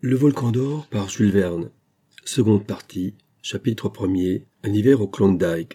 Le volcan d'or par Jules Verne. Seconde partie, chapitre 1er, un hiver au Klondike.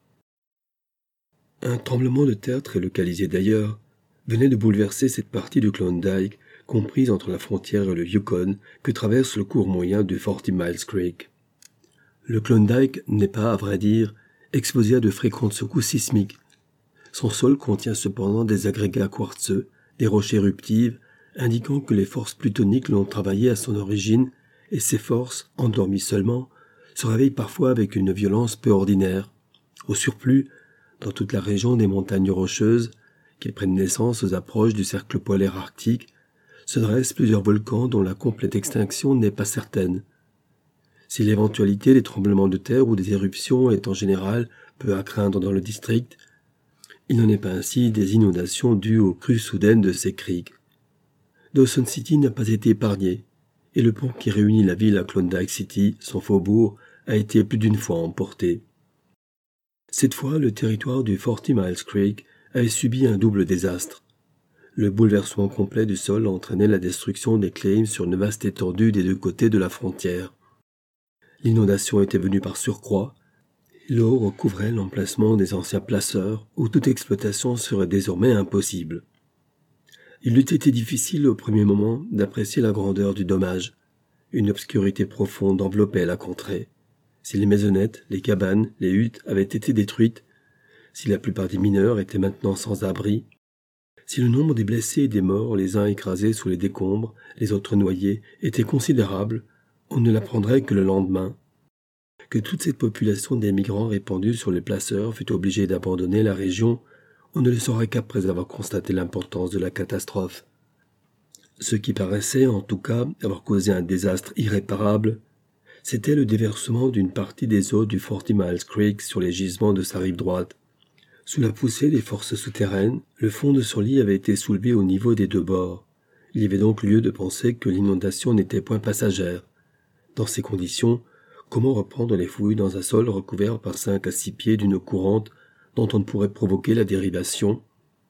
Un tremblement de terre très localisé d'ailleurs venait de bouleverser cette partie du Klondike comprise entre la frontière et le Yukon que traverse le cours moyen du 40 Miles Creek. Le Klondike n'est pas, à vrai dire, exposé à de fréquentes secousses sismiques. Son sol contient cependant des agrégats quartzeux, des roches éruptives, indiquant que les forces plutoniques l'ont travaillé à son origine, et ces forces, endormies seulement, se réveillent parfois avec une violence peu ordinaire. Au surplus, dans toute la région des montagnes rocheuses, qui prennent naissance aux approches du cercle polaire arctique, se dressent plusieurs volcans dont la complète extinction n'est pas certaine. Si l'éventualité des tremblements de terre ou des éruptions est en général peu à craindre dans le district, il n'en est pas ainsi des inondations dues aux crues soudaines de ces criques. Dawson City n'a pas été épargné, et le pont qui réunit la ville à Klondike City, son faubourg, a été plus d'une fois emporté. Cette fois, le territoire du 40 Miles Creek avait subi un double désastre. Le bouleversement complet du sol entraînait la destruction des claims sur une vaste étendue des deux côtés de la frontière. L'inondation était venue par surcroît. L'eau recouvrait l'emplacement des anciens placeurs où toute exploitation serait désormais impossible. Il eût été difficile au premier moment d'apprécier la grandeur du dommage. Une obscurité profonde enveloppait la contrée. Si les maisonnettes, les cabanes, les huttes avaient été détruites, si la plupart des mineurs étaient maintenant sans abri, si le nombre des blessés et des morts, les uns écrasés sous les décombres, les autres noyés, était considérable, on ne l'apprendrait que le lendemain. Que toute cette population d'émigrants répandue sur les placeurs fut obligée d'abandonner la région, on ne le saurait qu'après avoir constaté l'importance de la catastrophe. Ce qui paraissait, en tout cas, avoir causé un désastre irréparable, c'était le déversement d'une partie des eaux du 40 Miles Creek sur les gisements de sa rive droite. Sous la poussée des forces souterraines, le fond de son lit avait été soulevé au niveau des deux bords. Il y avait donc lieu de penser que l'inondation n'était point passagère. Dans ces conditions, comment reprendre les fouilles dans un sol recouvert par 5 à 6 pieds d'une eau courante dont on ne pourrait provoquer la dérivation?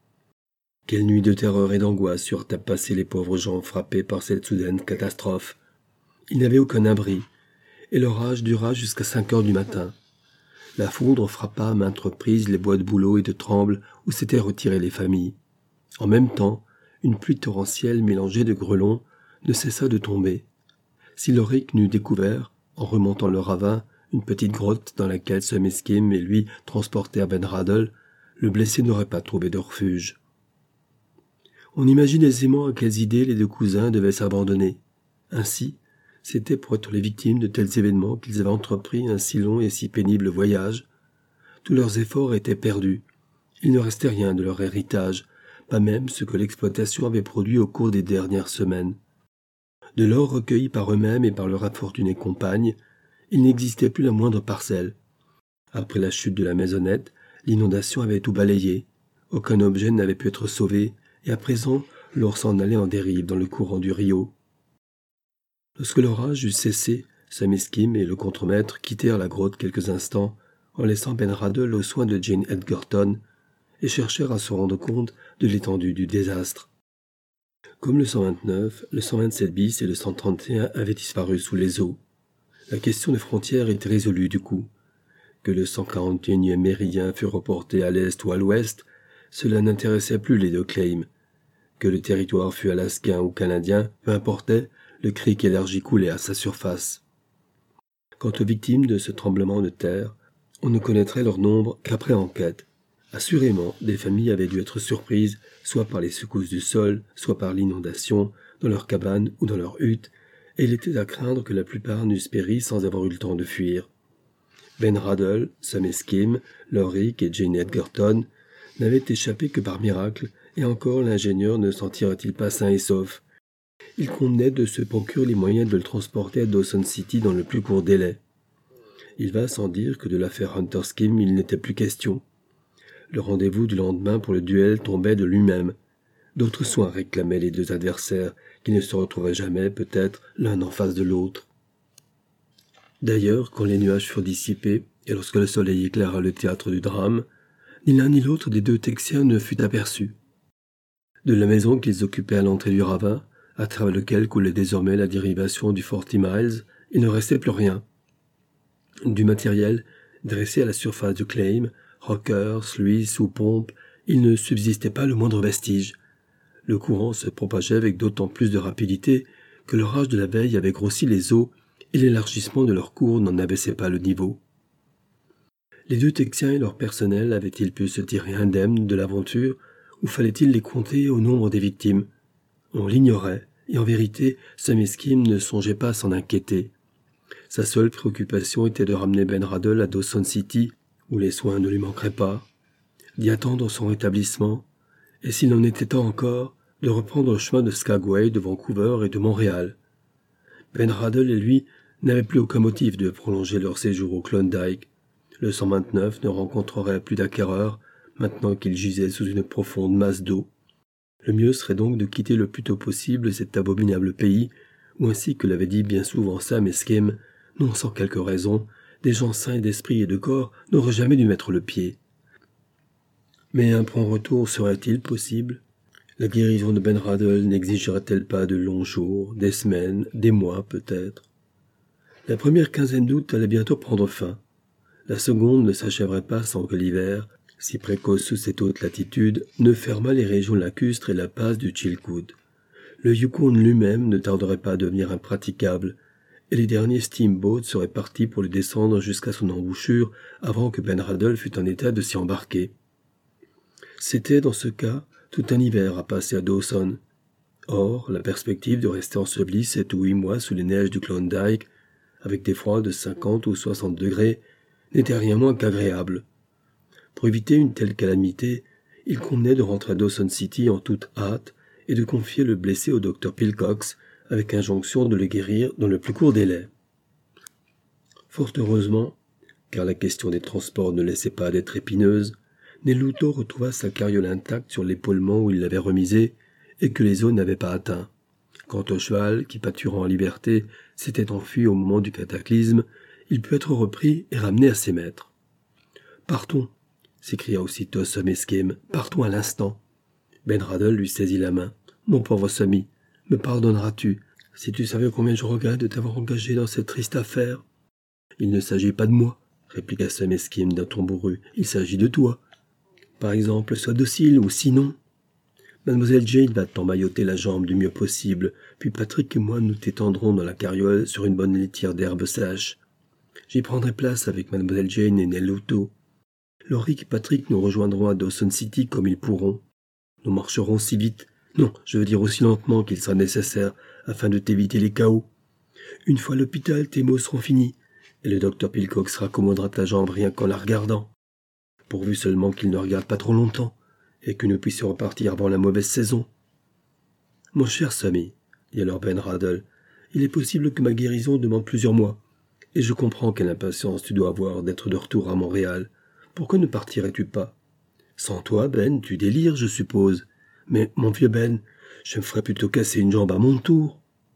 Quelle nuit de terreur et d'angoisse eurent à passer les pauvres gens frappés par cette soudaine catastrophe. Ils n'avaient aucun abri, et l'orage dura jusqu'à 5 heures du matin. La foudre frappa à maintes reprises les bois de bouleaux et de trembles où s'étaient retirées les familles. En même temps, une pluie torrentielle mélangée de grêlons ne cessa de tomber. Si Lorick n'eût découvert, en remontant le ravin, une petite grotte dans laquelle se Meskim et lui transportèrent Ben Radl, le blessé n'aurait pas trouvé de refuge. On imagine aisément à quelles idées les deux cousins devaient s'abandonner. Ainsi, c'était pour être les victimes de tels événements qu'ils avaient entrepris un si long et si pénible voyage. Tous leurs efforts étaient perdus. Il ne restait rien de leur héritage, pas même ce que l'exploitation avait produit au cours des dernières semaines. De l'or recueilli par eux-mêmes et par leurs infortunés compagnes, il n'existait plus la moindre parcelle. Après la chute de la maisonnette, l'inondation avait tout balayé. Aucun objet n'avait pu être sauvé, et à présent, l'or s'en allait en dérive dans le courant du Rio. Lorsque l'orage eut cessé, Sam Eskim et le contremaître quittèrent la grotte quelques instants, en laissant Ben Radl aux soins de Jane Edgerton, et cherchèrent à se rendre compte de l'étendue du désastre. Comme le 129, le 127 bis et le 131 avaient disparu sous les eaux. La question de frontière était résolue du coup. Que le 141e méridien fût reporté à l'est ou à l'ouest, cela n'intéressait plus les deux claims. Que le territoire fût alaskan ou canadien, peu importait, le creek élargi coulait à sa surface. Quant aux victimes de ce tremblement de terre, on ne connaîtrait leur nombre qu'après enquête. Assurément, des familles avaient dû être surprises, soit par les secousses du sol, soit par l'inondation, dans leurs cabanes ou dans leurs huttes, et il était à craindre que la plupart n'eussent péri sans avoir eu le temps de fuir. Ben Radl, Sam Eskim, Lorick et Jane Edgerton n'avaient échappé que par miracle, et encore l'ingénieur ne s'en tirait-il pas sain et sauf. Il convenait de se procurer les moyens de le transporter à Dawson City dans le plus court délai. Il va sans dire que de l'affaire Hunter Skim il n'était plus question. Le rendez-vous du lendemain pour le duel tombait de lui-même. D'autres soins réclamaient les deux adversaires, qui ne se retrouveraient jamais, peut-être, l'un en face de l'autre. D'ailleurs, quand les nuages furent dissipés, et lorsque le soleil éclaira le théâtre du drame, ni l'un ni l'autre des deux Texiens ne fut aperçu. De la maison qu'ils occupaient à l'entrée du ravin, à travers lequel coulait désormais la dérivation du 40 Miles, il ne restait plus rien. Du matériel, dressé à la surface du Claim, rockers, sluices ou pompes, il ne subsistait pas le moindre vestige. Le courant se propageait avec d'autant plus de rapidité que l'orage de la veille avait grossi les eaux et l'élargissement de leur cours n'en abaissait pas le niveau. Les deux Texiens et leur personnel avaient-ils pu se tirer indemnes de l'aventure ou fallait-il les compter au nombre des victimes? On l'ignorait, et en vérité, Sam Skim ne songeait pas à s'en inquiéter. Sa seule préoccupation était de ramener Ben Radl à Dawson City, où les soins ne lui manqueraient pas, d'y attendre son rétablissement, et s'il en était temps encore, de reprendre le chemin de Skagway, de Vancouver et de Montréal. Ben Radl et lui n'avaient plus aucun motif de prolonger leur séjour au Klondike. Le 129 ne rencontrerait plus d'acquéreurs, maintenant qu'il gisait sous une profonde masse d'eau. Le mieux serait donc de quitter le plus tôt possible cet abominable pays, où ainsi que l'avait dit bien souvent Sam Skim, non sans quelque raison, des gens sains d'esprit et de corps n'auraient jamais dû mettre le pied. Mais un prompt retour serait-il possible? La guérison de Ben Radl n'exigerait-elle pas de longs jours, des semaines, des mois peut-être? La première quinzaine d'août allait bientôt prendre fin. La seconde ne s'achèverait pas sans que l'hiver, si précoce sous cette haute latitude, ne fermât les régions lacustres et la passe du Chilkoot. Le Yukon lui-même ne tarderait pas à devenir impraticable, et les derniers steamboats seraient partis pour le descendre jusqu'à son embouchure avant que Ben Radl fût en état de s'y embarquer. C'était, dans ce cas, tout un hiver à passer à Dawson. Or, la perspective de rester enseveli 7 ou 8 mois sous les neiges du Klondike, avec des froids de 50 ou 60 degrés, n'était rien moins qu'agréable. Pour éviter une telle calamité, il convenait de rentrer à Dawson City en toute hâte et de confier le blessé au docteur Pilcox, avec injonction de le guérir dans le plus court délai. Fort heureusement, car la question des transports ne laissait pas d'être épineuse, Nelluto retrouva sa carriole intacte sur l'épaulement où il l'avait remisée et que les eaux n'avaient pas atteint. Quant au cheval, qui pâturant en liberté, s'était enfui au moment du cataclysme, il put être repris et ramené à ses maîtres. « Partons !» s'écria aussitôt Sam Skim. « Partons à l'instant !» Ben Radl lui saisit la main. « Mon pauvre Sammy, me pardonneras-tu si tu savais combien je regrette de t'avoir engagé dans cette triste affaire ?»« Il ne s'agit pas de moi, » répliqua Sam Skim d'un ton bourru. « Il s'agit de toi. Par exemple, sois docile, ou sinon... » Mademoiselle Jane va t'emmailloter la jambe du mieux possible, puis Patrick et moi nous t'étendrons dans la carriole sur une bonne litière d'herbe sèche. J'y prendrai place avec Mademoiselle Jane et Nelluto. Lorick et Patrick nous rejoindront à Dawson City comme ils pourront. Nous marcherons si vite, non, je veux dire aussi lentement qu'il sera nécessaire, afin de t'éviter les chaos. Une fois à l'hôpital, tes maux seront finis, et le docteur Pilcox raccommodera ta jambe rien qu'en la regardant. Pourvu seulement qu'il ne regarde pas trop longtemps, et que nous puissions repartir avant la mauvaise saison. Mon cher Sammy, dit alors Ben Radl, il est possible que ma guérison demande plusieurs mois, et je comprends quelle impatience tu dois avoir d'être de retour à Montréal. Pourquoi ne partirais-tu pas? Sans toi, Ben, tu délires, je suppose. Mais, mon vieux Ben, je me ferais plutôt casser une jambe à mon tour.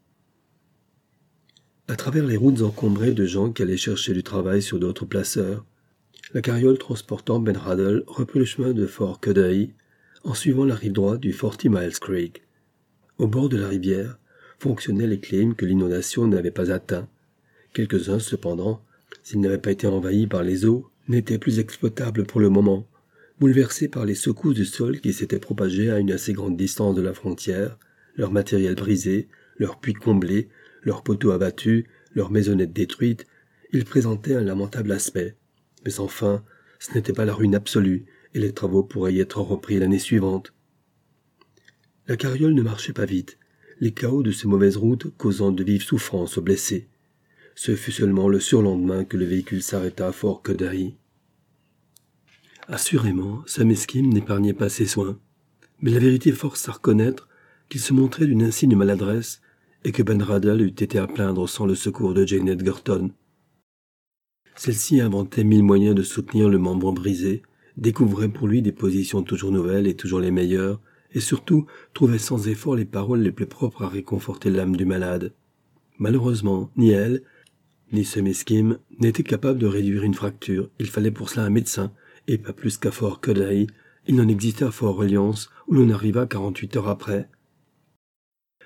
À travers les routes encombrées de gens qui allaient chercher du travail sur d'autres placeurs, la carriole transportant Ben Radl reprit le chemin de Fort Cudahy en suivant la rive droite du 40 Miles Creek. Au bord de la rivière fonctionnaient les claims que l'inondation n'avait pas atteints. Quelques-uns, cependant, s'ils n'avaient pas été envahis par les eaux, n'étaient plus exploitables pour le moment, bouleversés par les secousses du sol qui s'étaient propagées à une assez grande distance de la frontière, leur matériel brisé, leurs puits comblés, leurs poteaux abattus, leurs maisonnettes détruites, ils présentaient un lamentable aspect. Mais enfin, ce n'était pas la ruine absolue, et les travaux pourraient y être repris l'année suivante. La carriole ne marchait pas vite, les chaos de ces mauvaises routes causant de vives souffrances aux blessés. Ce fut seulement le surlendemain que le véhicule s'arrêta à Fort Cudahy. Assurément, Sam Skim n'épargnait pas ses soins, mais la vérité force à reconnaître qu'il se montrait d'une insigne maladresse et que Ben Radl eût été à plaindre sans le secours de Jane Edgerton. Celle-ci inventait 1000 moyens de soutenir le membre brisé, découvrait pour lui des positions toujours nouvelles et toujours les meilleures, et surtout trouvait sans effort les paroles les plus propres à réconforter l'âme du malade. Malheureusement, ni elle, ni Sam Skim n'étaient capables de réduire une fracture. Il fallait pour cela un médecin, et pas plus qu'à Fort Cudahy. Il n'en existait à Fort Reliance, où l'on arriva 48 heures après.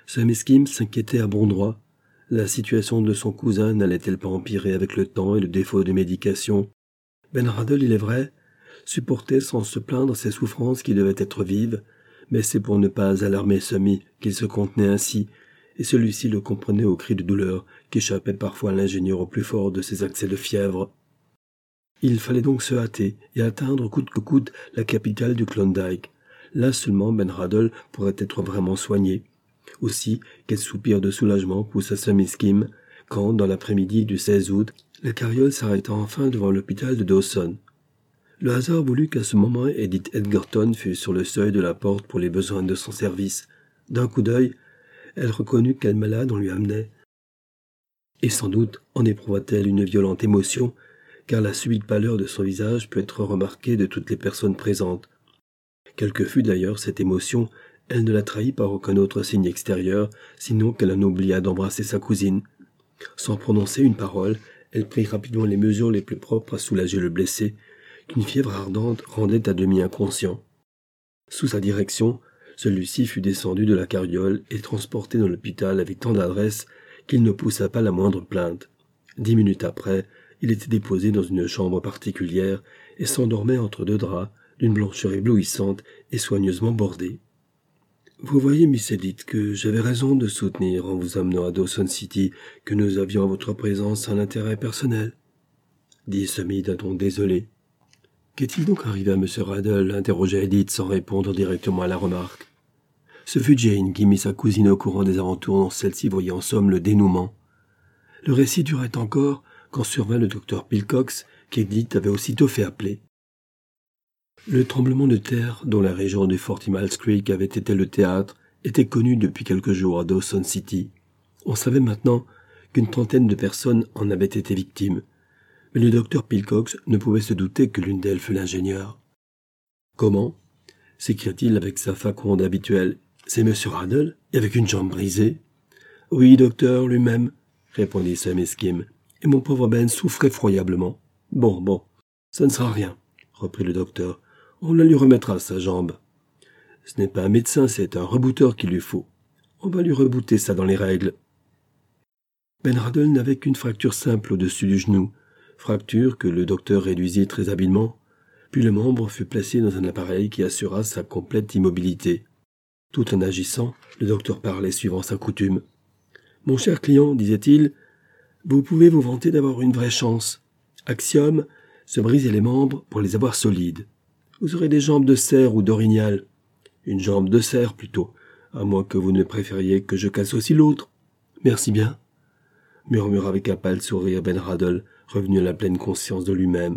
Sam Eskim s'inquiétait à bon droit. La situation de son cousin n'allait-elle pas empirer avec le temps et le défaut de médication? Ben Radl, il est vrai, supportait sans se plaindre ces souffrances qui devaient être vives, mais c'est pour ne pas alarmer Semi qu'il se contenait ainsi, et celui-ci le comprenait aux cris de douleur qu'échappaient parfois à l'ingénieur au plus fort de ses accès de fièvre. Il fallait donc se hâter et atteindre coûte que coûte la capitale du Klondike. Là seulement Ben Radl pourrait être vraiment soigné. Aussi, quel soupir de soulagement poussa Sam Eskim quand, dans l'après-midi du 16 août, la carriole s'arrêta enfin devant l'hôpital de Dawson. Le hasard voulut qu'à ce moment Edith Edgerton fût sur le seuil de la porte pour les besoins de son service. D'un coup d'œil, elle reconnut quel malade on lui amenait. Et sans doute en éprouva-t-elle une violente émotion, car la subite pâleur de son visage put être remarquée de toutes les personnes présentes. Quelle que fût d'ailleurs cette émotion, elle ne la trahit par aucun autre signe extérieur, sinon qu'elle en oublia d'embrasser sa cousine. Sans prononcer une parole, elle prit rapidement les mesures les plus propres à soulager le blessé, qu'une fièvre ardente rendait à demi inconscient. Sous sa direction, celui-ci fut descendu de la carriole et transporté dans l'hôpital avec tant d'adresse qu'il ne poussa pas la moindre plainte. 10 minutes après, il était déposé dans une chambre particulière et s'endormait entre deux draps, d'une blancheur éblouissante et soigneusement bordée. « Vous voyez, Miss Edith, que j'avais raison de soutenir en vous amenant à Dawson City que nous avions à votre présence un intérêt personnel, » dit Semi d'un ton désolé. « Qu'est-il donc arrivé à M. Radl » interrogea Edith sans répondre directement à la remarque. Ce fut Jane qui mit sa cousine au courant des aventures dont celle-ci voyait en somme le dénouement. Le récit durait encore quand survint le docteur Pilcox, qu'Edith avait aussitôt fait appeler. Le tremblement de terre, dont la région de 40 Miles Creek avait été le théâtre, était connu depuis quelques jours à Dawson City. On savait maintenant qu'une trentaine de personnes en avaient été victimes, mais le docteur Pilcox ne pouvait se douter que l'une d'elles fût l'ingénieur. « Comment » s'écria-t-il avec sa faconde habituelle. « C'est M. Radl, et avec une jambe brisée ?»« Oui, docteur, lui-même, » répondit Sam Eskim, « et mon pauvre Ben souffre effroyablement. »« Bon, ça ne sera rien, » reprit le docteur. « On la lui remettra, sa jambe. Ce n'est pas un médecin, c'est un rebouteur qu'il lui faut. On va lui rebouter ça dans les règles. » Ben Radl n'avait qu'une fracture simple au-dessus du genou, fracture que le docteur réduisit très habilement, puis le membre fut placé dans un appareil qui assura sa complète immobilité. Tout en agissant, le docteur parlait suivant sa coutume. « Mon cher client, disait-il, vous pouvez vous vanter d'avoir une vraie chance. Axiome, se briser les membres pour les avoir solides. Vous aurez des jambes de cerf ou d'orignal. Une jambe de cerf plutôt, à moins que vous ne préfériez que je casse aussi l'autre. Merci bien, » murmura avec un pâle sourire Ben Radl, revenu à la pleine conscience de lui-même.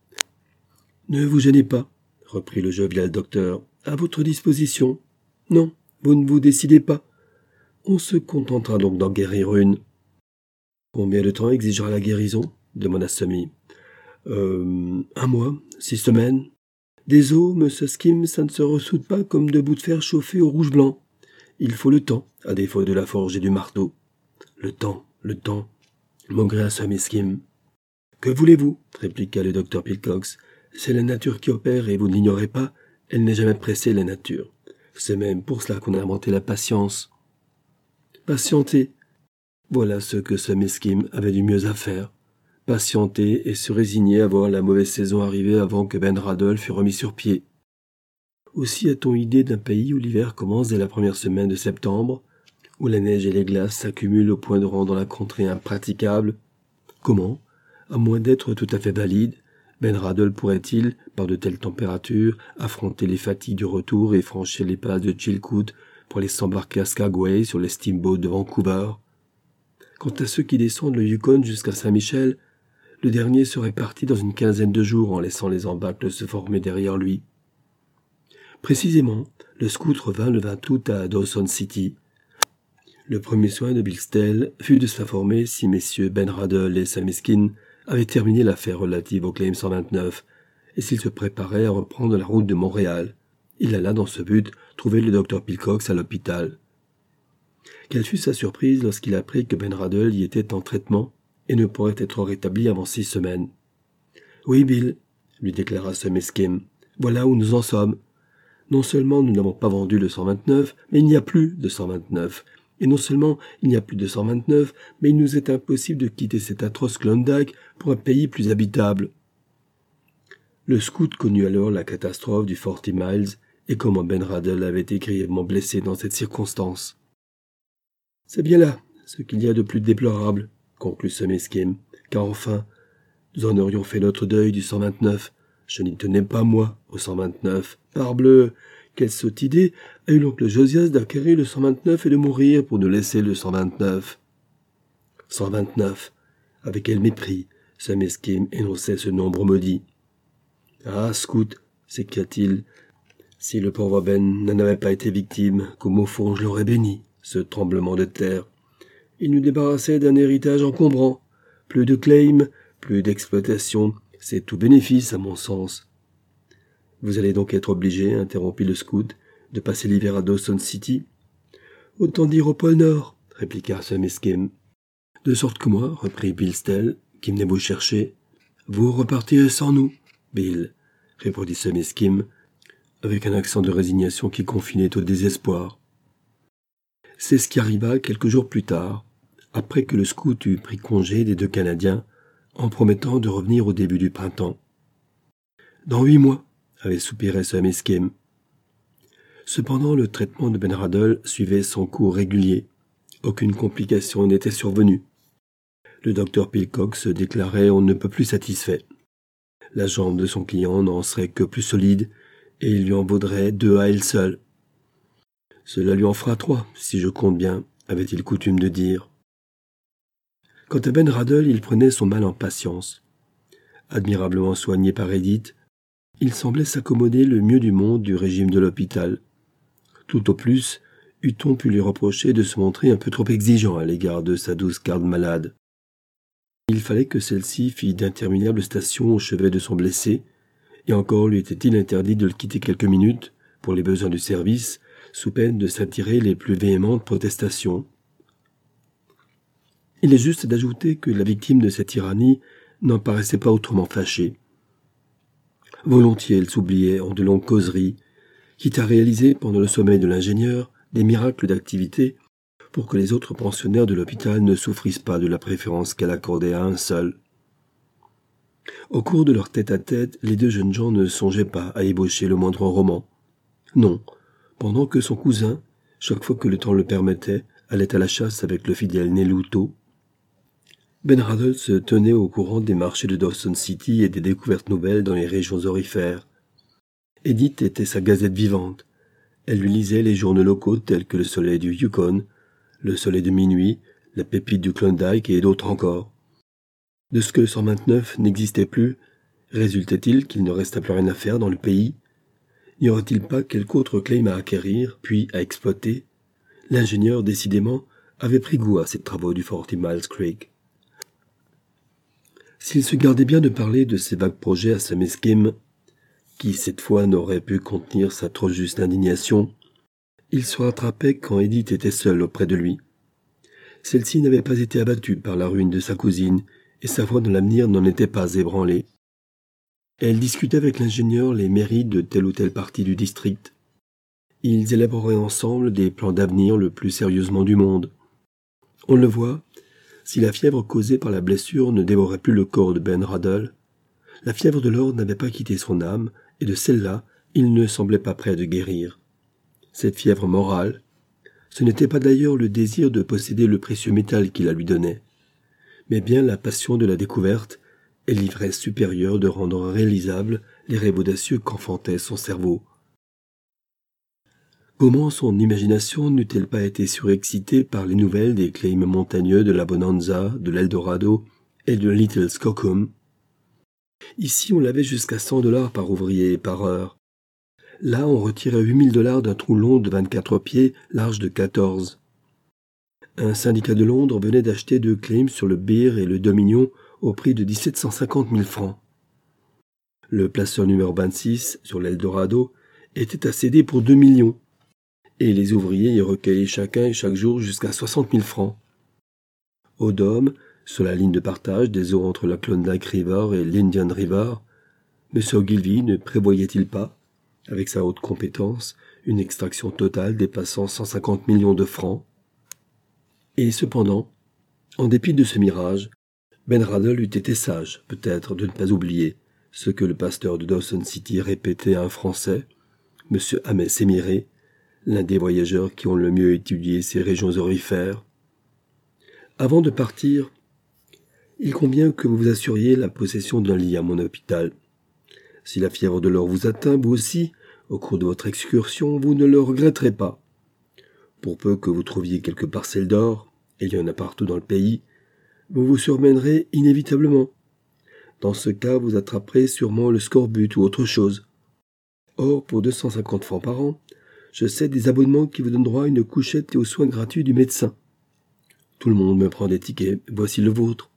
« Ne vous gênez pas, » reprit le jovial docteur, « à votre disposition. Non, vous ne vous décidez pas. On se contentera donc d'en guérir une. » « Combien de temps exigera la guérison ?» demanda Semi. « 1 mois, 6 semaines. Des os, monsieur Skim, ça ne se ressoude pas comme de bouts de fer chauffés au rouge blanc. Il faut le temps, à défaut de la forge et du marteau. »« Le temps, maugréa Sam Skim. »« Que voulez-vous » répliqua le docteur Pilcox. « C'est la nature qui opère et vous ne l'ignorez pas, elle n'est jamais pressée, la nature. C'est même pour cela qu'on a inventé la patience. » Patienter. Voilà ce que Sam Eskim avait du mieux à faire. Patienter et se résigner à voir la mauvaise saison arriver avant que Ben Radl fût remis sur pied. Aussi a-t-on idée d'un pays où l'hiver commence dès la première semaine de septembre, où la neige et les glaces s'accumulent au point de rendre la contrée impraticable. Comment, à moins d'être tout à fait valide, Ben Radl pourrait-il, par de telles températures, affronter les fatigues du retour et franchir les passes de Chilkoot pour aller s'embarquer à Skagway sur les steamboats de Vancouver? Quant à ceux qui descendent le Yukon jusqu'à Saint-Michel, le dernier serait parti dans une quinzaine de jours en laissant les embâcles se former derrière lui. Précisément, le scout revint le 20 août à Dawson City. Le premier soin de Bill Stell fut de s'informer si messieurs Ben Radl et Sam Eskim avaient terminé l'affaire relative au Claim 129 et s'ils se préparaient à reprendre la route de Montréal. Il alla dans ce but trouver le docteur Pilcox à l'hôpital. Quelle fut sa surprise lorsqu'il apprit que Ben Radl y était en traitement et ne pourrait être rétabli avant 6 semaines. « Oui, Bill, » lui déclara Sam Eskim, « voilà où nous en sommes. Non seulement nous n'avons pas vendu le 129, mais il n'y a plus de 129. Et non seulement il n'y a plus de 129, mais il nous est impossible de quitter cet atroce Klondike pour un pays plus habitable. » Le scout connut alors la catastrophe du 40 Miles et comment Ben Radl avait été grièvement blessé dans cette circonstance. « C'est bien là ce qu'il y a de plus déplorable, » conclut Summy Skim, « car enfin, nous en aurions fait notre deuil du 129. Je n'y tenais pas, moi, au 129. Parbleu, quelle sotte idée a eu l'oncle Josias d'acquérir le 129 et de mourir pour nous laisser le 129. 129. Avec quel mépris Summy Skim énonçait ce nombre maudit. « Ah, scout, s'écria-t-il, si le pauvre Ben n'en avait pas été victime, comme au fond je l'aurais béni, ce tremblement de terre. Il nous débarrassait d'un héritage encombrant. Plus de claim, plus d'exploitation, c'est tout bénéfice à mon sens. »« Vous allez donc être obligé, interrompit le scout, de passer l'hiver à Dawson City. »« Autant dire au pôle Nord, répliqua Summy Skim. »« De sorte que moi, reprit Bill Stell, qui venait vous chercher, vous repartirez sans nous. »« Bill, répondit Summy Skim, avec un accent de résignation qui confinait au désespoir. C'est ce qui arriva quelques jours plus tard, après que le scout eut pris congé des 2 Canadiens, en promettant de revenir au début du printemps. « Dans 8 mois, » avait soupiré Summy Skim. Cependant, le traitement de Ben Radl suivait son cours régulier. Aucune complication n'était survenue. Le docteur Pilcock se déclarait on ne peut plus satisfait. La jambe de son client n'en serait que plus solide, et il lui en vaudrait 2 à elle seule. « Cela lui en fera 3, si je compte bien, » avait-il coutume de dire. Quant à Ben Radl, il prenait son mal en patience. Admirablement soigné par Edith, il semblait s'accommoder le mieux du monde du régime de l'hôpital. Tout au plus, eût-on pu lui reprocher de se montrer un peu trop exigeant à l'égard de sa douce garde malade. Il fallait que celle-ci fît d'interminables stations au chevet de son blessé, et encore lui était-il interdit de le quitter quelques minutes, pour les besoins du service, sous peine de s'attirer les plus véhémentes protestations. Il est juste d'ajouter que la victime de cette tyrannie n'en paraissait pas autrement fâchée. Volontiers elle s'oubliait en de longues causeries, quitte à réaliser pendant le sommeil de l'ingénieur des miracles d'activité pour que les autres pensionnaires de l'hôpital ne souffrissent pas de la préférence qu'elle accordait à un seul. Au cours de leur tête-à-tête, les 2 jeunes gens ne songeaient pas à ébaucher le moindre roman. Non, pendant que son cousin, chaque fois que le temps le permettait, allait à la chasse avec le fidèle Neluto, Ben Radl se tenait au courant des marchés de Dawson City et des découvertes nouvelles dans les régions aurifères. Edith était sa gazette vivante. Elle lui lisait les journaux locaux tels que le Soleil du Yukon, le Soleil de minuit, la Pépite du Klondike et d'autres encore. De ce que le 129 n'existait plus, résultait-il qu'il ne restait plus rien à faire dans le pays? N'y aurait-il pas quelque autre claim à acquérir, puis à exploiter? L'ingénieur, décidément, avait pris goût à ces travaux du 40 Miles Creek. S'il se gardait bien de parler de ces vagues projets à Summy Skim, qui cette fois n'aurait pu contenir sa trop juste indignation, il se rattrapait quand Edith était seule auprès de lui. Celle-ci n'avait pas été abattue par la ruine de sa cousine, et sa foi dans l'avenir n'en était pas ébranlée. Elle discutait avec l'ingénieur les mérites de telle ou telle partie du district. Ils élaboraient ensemble des plans d'avenir le plus sérieusement du monde. On le voit, si la fièvre causée par la blessure ne dévorait plus le corps de Ben Radl, la fièvre de l'or n'avait pas quitté son âme, et de celle-là, il ne semblait pas prêt de guérir. Cette fièvre morale, ce n'était pas d'ailleurs le désir de posséder le précieux métal qui la lui donnait, mais bien la passion de la découverte et l'ivresse supérieure de rendre réalisables les rêves audacieux qu'enfantait son cerveau. Comment son imagination n'eût-elle pas été surexcitée par les nouvelles des claims montagneux de la Bonanza, de l'Eldorado et de Little Skookum? Ici, on l'avait jusqu'à $100 par ouvrier et par heure. Là, on retirait $8000 d'un trou long de 24 pieds, large de 14. Un syndicat de Londres venait d'acheter 2 claims sur le Bear et le Dominion au prix de 1750 000 francs. Le placeur numéro 26 sur l'Eldorado était à céder pour 2 millions. Et les ouvriers y recueillaient chacun et chaque jour jusqu'à 60 000 francs. Au Dôme, sur la ligne de partage des eaux entre la Klondike River et l'Indian River, M. Ogilvy ne prévoyait-il pas, avec sa haute compétence, une extraction totale dépassant 150 millions de francs? Et cependant, en dépit de ce mirage, Ben Radl eût été sage, peut-être, de ne pas oublier ce que le pasteur de Dawson City répétait à un Français, M. Ahmed Sémiré, l'un des voyageurs qui ont le mieux étudié ces régions aurifères. Avant de partir, il convient que vous vous assuriez la possession d'un lit à mon hôpital. Si la fièvre de l'or vous atteint, vous aussi, au cours de votre excursion, vous ne le regretterez pas. Pour peu que vous trouviez quelques parcelles d'or, et il y en a partout dans le pays, vous vous surmènerez inévitablement. Dans ce cas, vous attraperez sûrement le scorbut ou autre chose. Or, pour 250 francs par an, je sais des abonnements qui vous donnent droit à une couchette et aux soins gratuits du médecin. Tout le monde me prend des tickets, voici le vôtre.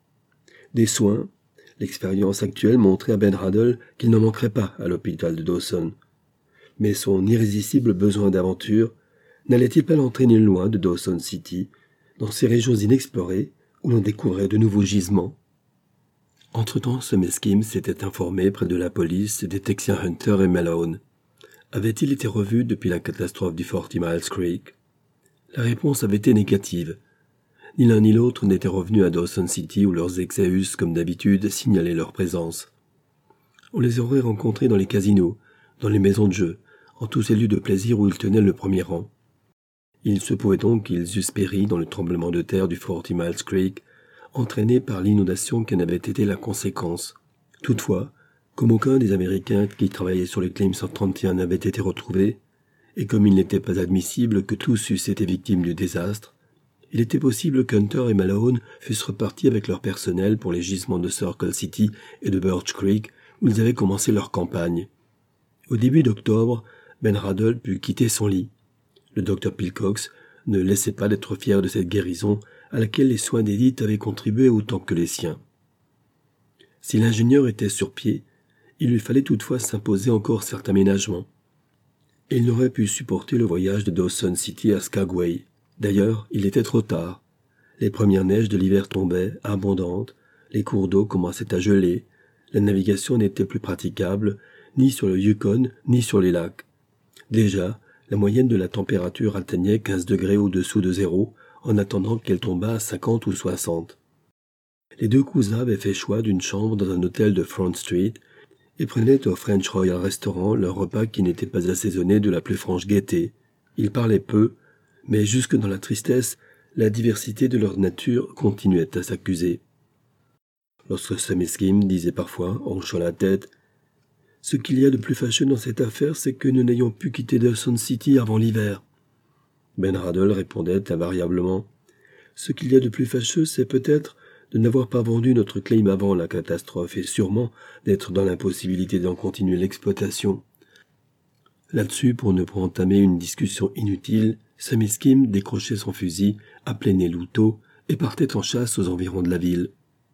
Des soins, l'expérience actuelle montrait à Ben Radl qu'il n'en manquerait pas à l'hôpital de Dawson. Mais son irrésistible besoin d'aventure n'allait-il pas l'entraîner loin de Dawson City, dans ces régions inexplorées où l'on découvrait de nouveaux gisements? Entre-temps, ce Meskim s'était informé près de la police des Texiens Hunter et Malone. Avait-il été revu depuis la catastrophe du 40 Miles Creek? La réponse avait été négative. Ni l'un ni l'autre n'étaient revenus à Dawson City où leurs Exeus, comme d'habitude, signalaient leur présence. On les aurait rencontrés dans les casinos, dans les maisons de jeu, en tous ces lieux de plaisir où ils tenaient le premier rang. Il se pouvait donc qu'ils eussent péri dans le tremblement de terre du 40 Miles Creek, entraîné par l'inondation qui en avait été la conséquence. Toutefois, comme aucun des Américains qui travaillaient sur le Claim 131 n'avait été retrouvé, et comme il n'était pas admissible que tous eussent été victimes du désastre, il était possible qu'Hunter et Malone fussent repartis avec leur personnel pour les gisements de Circle City et de Birch Creek, où ils avaient commencé leur campagne. Au début d'octobre, Ben Radl put quitter son lit. Le docteur Pilcox ne laissait pas d'être fier de cette guérison à laquelle les soins d'Edith avaient contribué autant que les siens. Si l'ingénieur était sur pied, il lui fallait toutefois s'imposer encore certains ménagements. Et il n'aurait pu supporter le voyage de Dawson City à Skagway. D'ailleurs, il était trop tard. Les premières neiges de l'hiver tombaient, abondantes, les cours d'eau commençaient à geler, la navigation n'était plus praticable, ni sur le Yukon, ni sur les lacs. Déjà, la moyenne de la température atteignait 15 degrés au-dessous de zéro, en attendant qu'elle tombât à 50 ou 60. Les deux cousins avaient fait choix d'une chambre dans un hôtel de Front Street et prenaient au French Royal Restaurant leur repas qui n'était pas assaisonné de la plus franche gaieté. Ils parlaient peu, mais jusque dans la tristesse, la diversité de leur nature continuait à s'accuser. Lorsque Sam Eskim disait parfois, en hochant la tête, « Ce qu'il y a de plus fâcheux dans cette affaire, c'est que nous n'ayons pu quitter Dawson City avant l'hiver. » Ben Radl répondait invariablement, « Ce qu'il y a de plus fâcheux, c'est peut-être de n'avoir pas vendu notre claim avant la catastrophe et sûrement d'être dans l'impossibilité d'en continuer l'exploitation. » Là-dessus, pour ne pas entamer une discussion inutile, Sam Eskim décrochait son fusil, appelait Neluto et partait en chasse aux environs de la ville.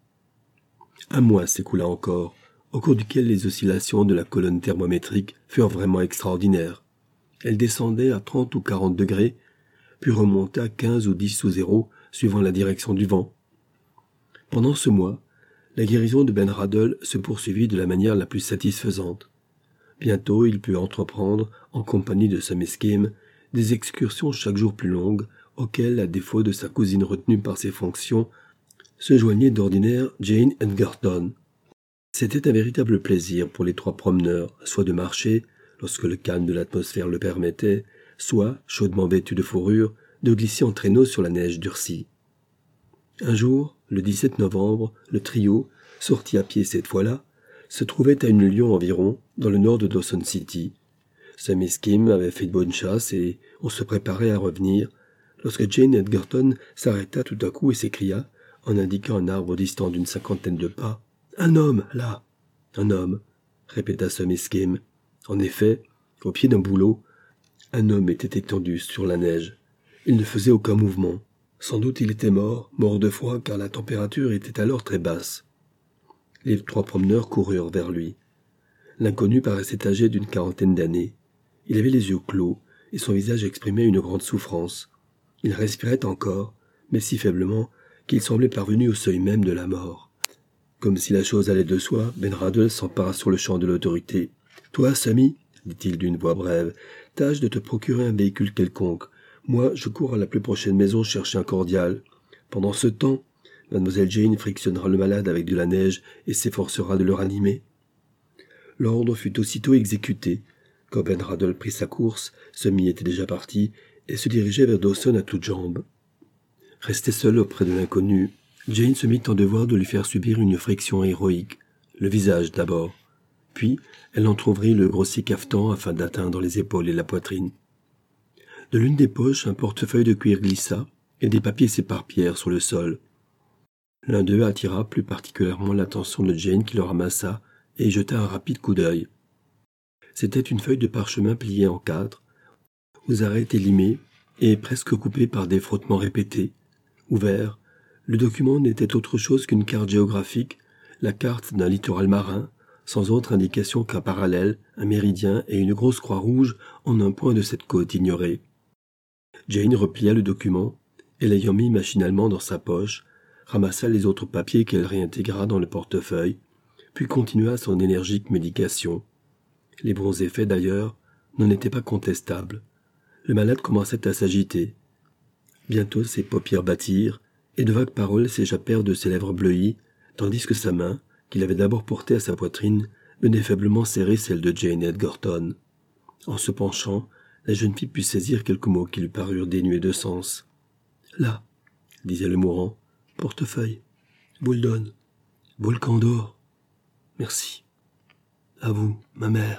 Un mois s'écoula encore, au cours duquel les oscillations de la colonne thermométrique furent vraiment extraordinaires. Elle descendait à 30 ou 40 degrés, puis remontait à 15 ou 10 sous zéro, suivant la direction du vent. Pendant ce mois, la guérison de Ben Radl se poursuivit de la manière la plus satisfaisante. Bientôt, il put entreprendre, en compagnie de Sam Eskim, des excursions chaque jour plus longues, auxquelles, à défaut de sa cousine retenue par ses fonctions, se joignait d'ordinaire Jane Edgerton. C'était un véritable plaisir pour les trois promeneurs, soit de marcher, lorsque le calme de l'atmosphère le permettait, soit, chaudement vêtus de fourrure, de glisser en traîneau sur la neige durcie. Un jour, le 17 novembre, le trio, sorti à pied cette fois-là, se trouvait à une lieue environ, dans le nord de Dawson City. Sam Eskim avait fait de bonne chasse et on se préparait à revenir, lorsque Jane Edgerton s'arrêta tout à coup et s'écria, en indiquant un arbre distant d'une 50aine de pas, « Un homme, là !»« Un homme !» répéta Sam Eskim. En effet, au pied d'un bouleau, un homme était étendu sur la neige. Il ne faisait aucun mouvement. Sans doute il était mort de froid car la température était alors très basse. Les trois promeneurs coururent vers lui. L'inconnu paraissait âgé d'une 40aine d'années. Il avait les yeux clos et son visage exprimait une grande souffrance. Il respirait encore, mais si faiblement qu'il semblait parvenu au seuil même de la mort. Comme si la chose allait de soi, Ben Radl s'empara sur le champ de l'autorité. « Toi, Sammy, dit-il d'une voix brève, tâche de te procurer un véhicule quelconque. Moi, je cours à la plus prochaine maison chercher un cordial. Pendant ce temps, Mademoiselle Jane frictionnera le malade avec de la neige et s'efforcera de le ranimer. L'ordre fut aussitôt exécuté. Quand Ben Raddle prit sa course, Semi était déjà parti et se dirigeait vers Dawson à toutes jambes. Restée seule auprès de l'inconnu, Jane se mit en devoir de lui faire subir une friction héroïque, le visage d'abord. Puis, elle entr'ouvrit le grossier cafetan afin d'atteindre les épaules et la poitrine. De l'une des poches, un portefeuille de cuir glissa, et des papiers s'éparpillèrent sur le sol. L'un d'eux attira plus particulièrement l'attention de Jane qui le ramassa et y jeta un rapide coup d'œil. C'était une feuille de parchemin pliée en 4, aux arrêts étaient limés et presque coupés par des frottements répétés. Ouvert, le document n'était autre chose qu'une carte géographique, la carte d'un littoral marin, sans autre indication qu'un parallèle, un méridien et une grosse croix rouge en un point de cette côte ignorée. Jane replia le document et l'ayant mis machinalement dans sa poche, ramassa les autres papiers qu'elle réintégra dans le portefeuille, puis continua son énergique médication. Les bons effets, d'ailleurs, n'en étaient pas contestables. Le malade commençait à s'agiter. Bientôt ses paupières battirent, et de vagues paroles s'échappèrent de ses lèvres bleuies, tandis que sa main, qu'il avait d'abord portée à sa poitrine, venait faiblement serrer celle de Jane Edgerton. En se penchant, la jeune fille put saisir quelques mots qui lui parurent dénués de sens. « Là, » disait le mourant, « portefeuille, boule d'On, volcan d'or. Merci. À vous, ma mère. »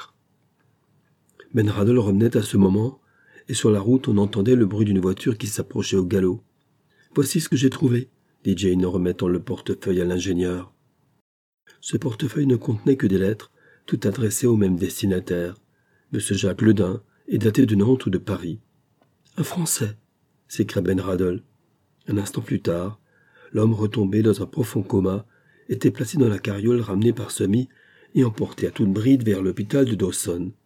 Ben Raddle revenait à ce moment, et sur la route on entendait le bruit d'une voiture qui s'approchait au galop. « Voici ce que j'ai trouvé, » dit Jane en remettant le portefeuille à l'ingénieur. Ce portefeuille ne contenait que des lettres, toutes adressées au même destinataire, M. Jacques Ledin, et daté de Nantes ou de Paris. « Un Français !» s'écria Ben Raddle. Un instant plus tard, l'homme retombé dans un profond coma était placé dans la carriole ramenée par Semi et emporté à toute bride vers l'hôpital de Dawson.